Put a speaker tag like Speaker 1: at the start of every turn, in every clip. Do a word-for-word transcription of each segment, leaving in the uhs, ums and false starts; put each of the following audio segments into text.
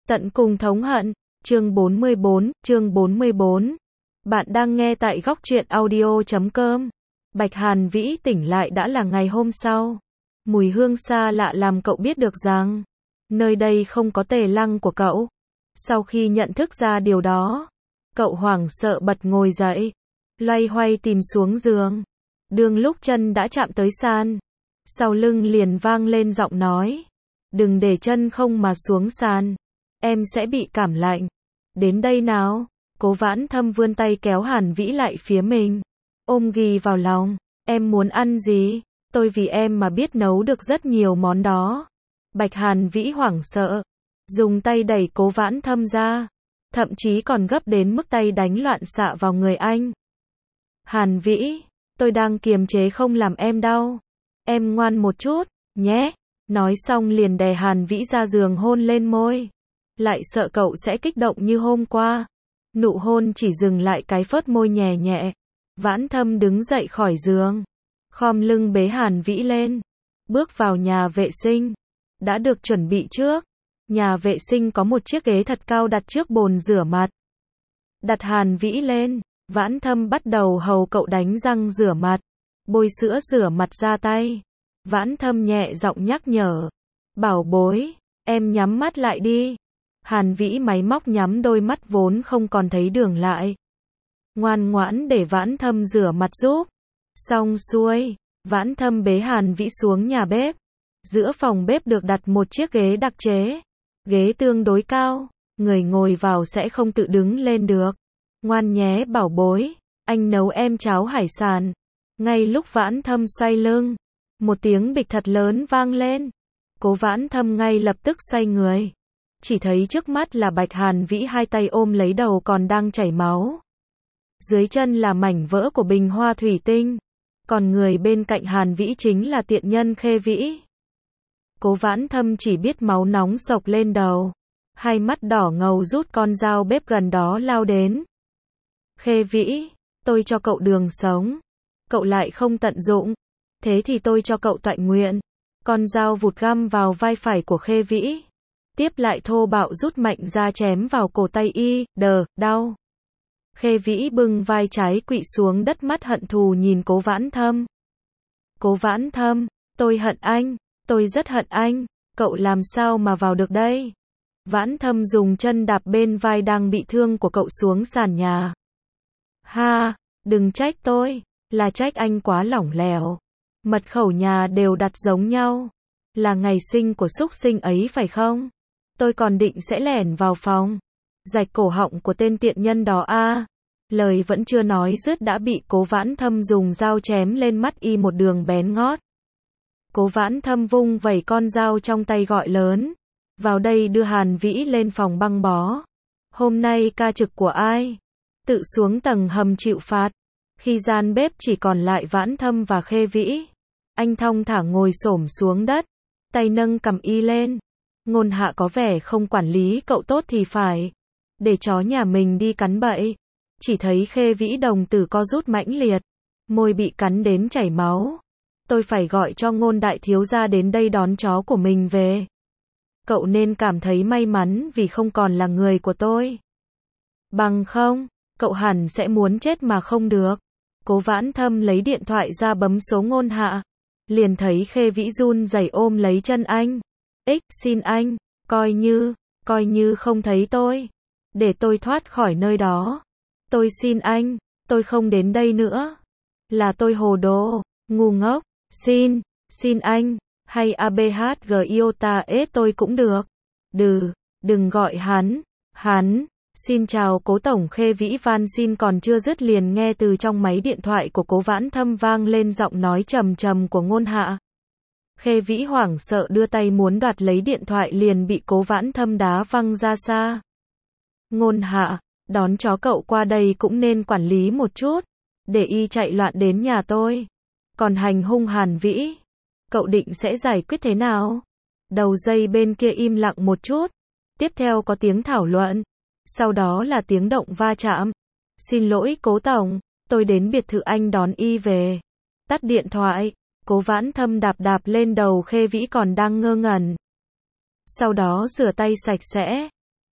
Speaker 1: Tận cùng thống hận, chương bốn mươi bốn, chương bốn mươi bốn. Bạn đang nghe tại góc truyện audio chấm com. Bạch Hàn Vĩ tỉnh lại đã là ngày hôm sau. Mùi hương xa lạ làm cậu biết được rằng, nơi đây không có Tề Lăng của cậu. Sau khi nhận thức ra điều đó, cậu hoảng sợ bật ngồi dậy, loay hoay tìm xuống giường. Đương lúc chân đã chạm tới sàn, sau lưng liền vang lên giọng nói. Đừng để chân không mà xuống sàn, em sẽ bị cảm lạnh. Đến đây nào. Cố Vãn Thâm vươn tay kéo Hàn Vĩ lại phía mình, ôm ghì vào lòng. Em muốn ăn gì? Tôi vì em mà biết nấu được rất nhiều món đó. Bạch Hàn Vĩ hoảng sợ, dùng tay đẩy Cố Vãn Thâm ra, thậm chí còn gấp đến mức tay đánh loạn xạ vào người anh. Hàn Vĩ, tôi đang kiềm chế không làm em đau. Em ngoan một chút, nhé. Nói xong liền đè Hàn Vĩ ra giường hôn lên môi. Lại sợ cậu sẽ kích động như hôm qua. Nụ hôn chỉ dừng lại cái phớt môi nhẹ nhẹ. Vãn Thâm đứng dậy khỏi giường, khom lưng bế Hàn Vĩ lên, bước vào nhà vệ sinh. Đã được chuẩn bị trước. Nhà vệ sinh có một chiếc ghế thật cao đặt trước bồn rửa mặt. Đặt Hàn Vĩ lên, Vãn Thâm bắt đầu hầu cậu đánh răng rửa mặt, bôi sữa rửa mặt ra tay. Vãn Thâm nhẹ giọng nhắc nhở. Bảo bối, em nhắm mắt lại đi. Hàn Vĩ máy móc nhắm đôi mắt vốn không còn thấy đường lại. Ngoan ngoãn để Vãn Thâm rửa mặt giúp. Xong xuôi, Vãn Thâm bế Hàn Vĩ xuống nhà bếp. Giữa phòng bếp được đặt một chiếc ghế đặc chế. Ghế tương đối cao, người ngồi vào sẽ không tự đứng lên được. Ngoan nhé bảo bối, anh nấu em cháo hải sản. Ngay lúc Vãn Thâm xoay lưng, một tiếng bịch thật lớn vang lên. Cố Vãn Thâm ngay lập tức xoay người. Chỉ thấy trước mắt là Bạch Hàn Vĩ hai tay ôm lấy đầu còn đang chảy máu. Dưới chân là mảnh vỡ của bình hoa thủy tinh. Còn người bên cạnh Hàn Vĩ chính là tiện nhân Khê Vĩ. Cố Vãn Thâm chỉ biết máu nóng sộc lên đầu. Hai mắt đỏ ngầu rút con dao bếp gần đó lao đến. Khê Vĩ, tôi cho cậu đường sống. Cậu lại không tận dụng. Thế thì tôi cho cậu toại nguyện. Con dao vụt găm vào vai phải của Khê Vĩ. Tiếp lại thô bạo rút mạnh ra chém vào cổ tay y, đờ, đau. Khê Vĩ bưng vai trái quỵ xuống đất mắt hận thù nhìn Cố Vãn Thâm. Cố Vãn Thâm, tôi hận anh, tôi rất hận anh, cậu làm sao mà vào được đây? Vãn Thâm dùng chân đạp bên vai đang bị thương của cậu xuống sàn nhà. Ha, đừng trách tôi, là trách anh quá lỏng lẻo. Mật khẩu nhà đều đặt giống nhau. Là ngày sinh của súc sinh ấy phải không? Tôi còn định sẽ lẻn vào phòng, rạch cổ họng của tên tiện nhân đó a. Lời vẫn chưa nói dứt đã bị Cố Vãn Thâm dùng dao chém lên mắt y một đường bén ngót. Cố Vãn Thâm vung vẩy con dao trong tay gọi lớn. Vào đây đưa Hàn Vĩ lên phòng băng bó. Hôm nay ca trực của ai? Tự xuống tầng hầm chịu phạt. Khi gian bếp chỉ còn lại Vãn Thâm và Khê Vĩ, anh thong thả ngồi xổm xuống đất, tay nâng cằm y lên. Ngôn Hạ có vẻ không quản lý cậu tốt thì phải. Để chó nhà mình đi cắn bậy. Chỉ thấy Khê Vĩ đồng tử co rút mãnh liệt, môi bị cắn đến chảy máu. Tôi phải gọi cho Ngôn đại thiếu gia đến đây đón chó của mình về. Cậu nên cảm thấy may mắn vì không còn là người của tôi. Bằng không, cậu hẳn sẽ muốn chết mà không được. Cố Vãn Thâm lấy điện thoại ra bấm số Ngôn Hạ. Liền thấy Khê Vĩ run rẩy ôm lấy chân anh. Ích, xin anh, coi như, coi như không thấy tôi. Để tôi thoát khỏi nơi đó. Tôi xin anh, tôi không đến đây nữa. Là tôi hồ đồ, ngu ngốc. Xin, xin anh, hay a bê hát giê iota s tôi cũng được. Đừ, đừng gọi hắn, hắn. Xin chào Cố Tổng. Khê Vĩ van xin còn chưa dứt liền nghe từ trong máy điện thoại của Cố Vãn Thâm vang lên giọng nói trầm trầm của Ngôn Hạ. Khê Vĩ hoảng sợ đưa tay muốn đoạt lấy điện thoại liền bị Cố Vãn Thâm đá văng ra xa. Ngôn Hạ, đón chó cậu qua đây cũng nên quản lý một chút, để y chạy loạn đến nhà tôi. Còn hành hung Hàn Vĩ, cậu định sẽ giải quyết thế nào? Đầu dây bên kia im lặng một chút, tiếp theo có tiếng thảo luận, sau đó là tiếng động va chạm. Xin lỗi Cố Tổng, tôi đến biệt thự anh đón y về. Tắt điện thoại. Cố Vãn Thâm đạp đạp lên đầu Khê Vĩ còn đang ngơ ngẩn. Sau đó rửa tay sạch sẽ.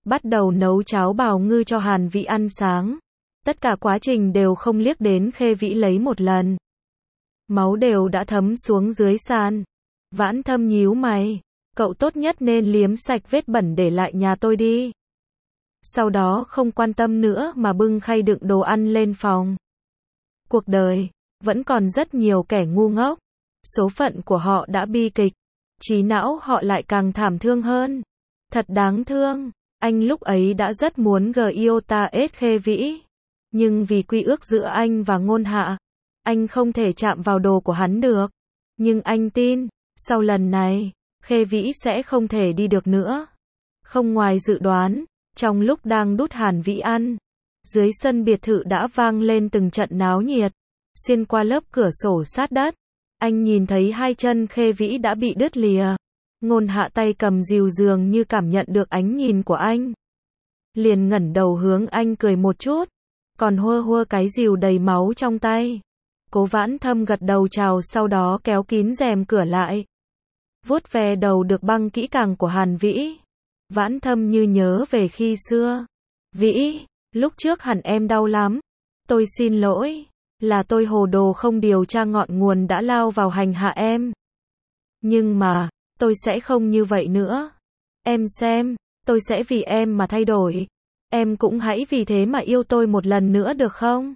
Speaker 1: bắt đầu nấu cháo bào ngư cho Hàn Vĩ ăn sáng. Tất cả quá trình đều không liếc đến Khê Vĩ lấy một lần. Máu đều đã thấm xuống dưới sàn. Vãn Thâm nhíu mày, cậu tốt nhất nên liếm sạch vết bẩn để lại nhà tôi đi. Sau đó không quan tâm nữa mà bưng khay đựng đồ ăn lên phòng. Cuộc đời, vẫn còn rất nhiều kẻ ngu ngốc. Số phận của họ đã bi kịch. Trí não họ lại càng thảm thương hơn. Thật đáng thương. Anh lúc ấy đã rất muốn Giota S Khê Vĩ. Nhưng vì quy ước giữa anh và Ngôn Hạ, anh không thể chạm vào đồ của hắn được. Nhưng anh tin, sau lần này, Khê Vĩ sẽ không thể đi được nữa. Không ngoài dự đoán, trong lúc đang đút Hàn Vĩ ăn, dưới sân biệt thự đã vang lên từng trận náo nhiệt. Xuyên qua lớp cửa sổ sát đất, anh nhìn thấy hai chân Khê Vĩ đã bị đứt lìa. Ngôn Hạ tay cầm dìu dường như cảm nhận được ánh nhìn của anh. Liền ngẩng đầu hướng anh cười một chút, còn hua hua cái dìu đầy máu trong tay. Cố Vãn Thâm gật đầu chào sau đó kéo kín rèm cửa lại. Vuốt ve đầu được băng kỹ càng của Hàn Vĩ. Vãn Thâm như nhớ về khi xưa. Vĩ, lúc trước hẳn em đau lắm. Tôi xin lỗi, là tôi hồ đồ không điều tra ngọn nguồn đã lao vào hành hạ em. Nhưng mà, tôi sẽ không như vậy nữa. Em xem, tôi sẽ vì em mà thay đổi. Em cũng hãy vì thế mà yêu tôi một lần nữa được không?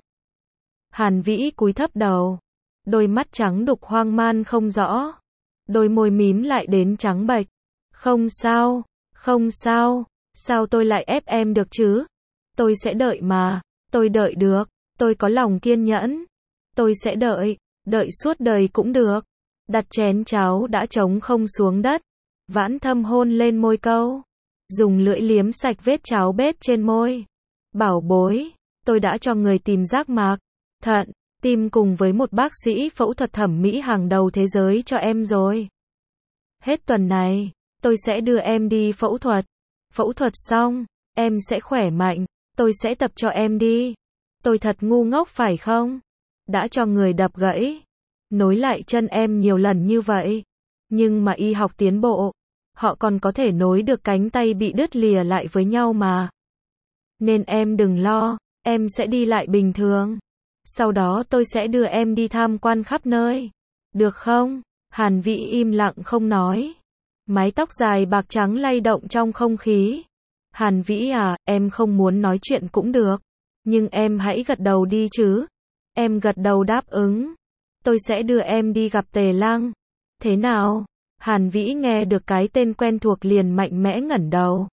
Speaker 1: Hàn Vĩ cúi thấp đầu. Đôi mắt trắng đục hoang man không rõ. Đôi môi mím lại đến trắng bệch. Không sao, không sao. Sao tôi lại ép em được chứ? Tôi sẽ đợi mà. Tôi đợi được. Tôi có lòng kiên nhẫn. Tôi sẽ đợi. Đợi suốt đời cũng được. Đặt chén cháo đã trống không xuống đất. Vãn Thâm hôn lên môi câu. Dùng lưỡi liếm sạch vết cháo bết trên môi. Bảo bối, tôi đã cho người tìm giác mạc, thận, tim cùng với một bác sĩ phẫu thuật thẩm mỹ hàng đầu thế giới cho em rồi. Hết tuần này, tôi sẽ đưa em đi phẫu thuật. Phẫu thuật xong, em sẽ khỏe mạnh. Tôi sẽ tập cho em đi. Tôi thật ngu ngốc phải không? Đã cho người đập gãy, nối lại chân em nhiều lần như vậy. Nhưng mà y học tiến bộ, họ còn có thể nối được cánh tay bị đứt lìa lại với nhau mà. Nên em đừng lo, em sẽ đi lại bình thường. Sau đó tôi sẽ đưa em đi tham quan khắp nơi. Được không? Hàn Vĩ im lặng không nói. Mái tóc dài bạc trắng lay động trong không khí. Hàn Vĩ à, em không muốn nói chuyện cũng được. Nhưng em hãy gật đầu đi chứ. Em gật đầu đáp ứng. Tôi sẽ đưa em đi gặp Tề Lăng. Thế nào? Hàn Vĩ nghe được cái tên quen thuộc liền mạnh mẽ ngẩng đầu.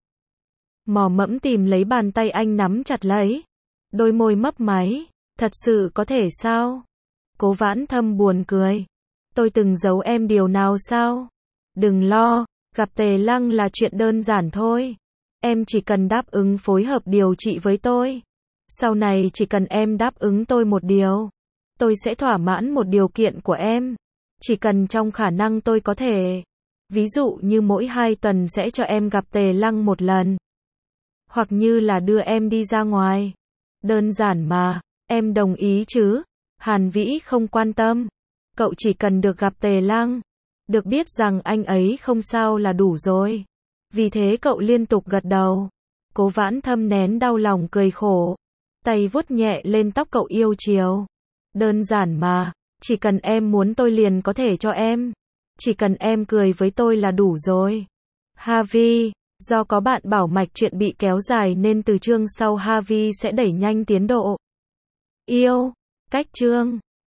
Speaker 1: Mò mẫm tìm lấy bàn tay anh nắm chặt lấy. Đôi môi mấp máy. Thật sự có thể sao? Cố Vãn Thâm buồn cười. Tôi từng giấu em điều nào sao? Đừng lo, gặp Tề Lăng là chuyện đơn giản thôi. Em chỉ cần đáp ứng phối hợp điều trị với tôi. Sau này chỉ cần em đáp ứng tôi một điều, tôi sẽ thỏa mãn một điều kiện của em. Chỉ cần trong khả năng tôi có thể. Ví dụ như mỗi hai tuần sẽ cho em gặp Tề Lăng một lần. Hoặc như là đưa em đi ra ngoài. Đơn giản mà, em đồng ý chứ? Hàn Vĩ không quan tâm. Cậu chỉ cần được gặp Tề Lăng, được biết rằng anh ấy không sao là đủ rồi. Vì thế cậu liên tục gật đầu. Cố Vãn Thâm nén đau lòng cười khổ. Tay vuốt nhẹ lên tóc cậu yêu chiều. Đơn giản mà, chỉ cần em muốn tôi liền có thể cho em. Chỉ cần em cười với tôi là đủ rồi. Harvey, do có bạn bảo mạch chuyện bị kéo dài nên từ chương sau Harvey sẽ đẩy nhanh tiến độ. Yêu, cách chương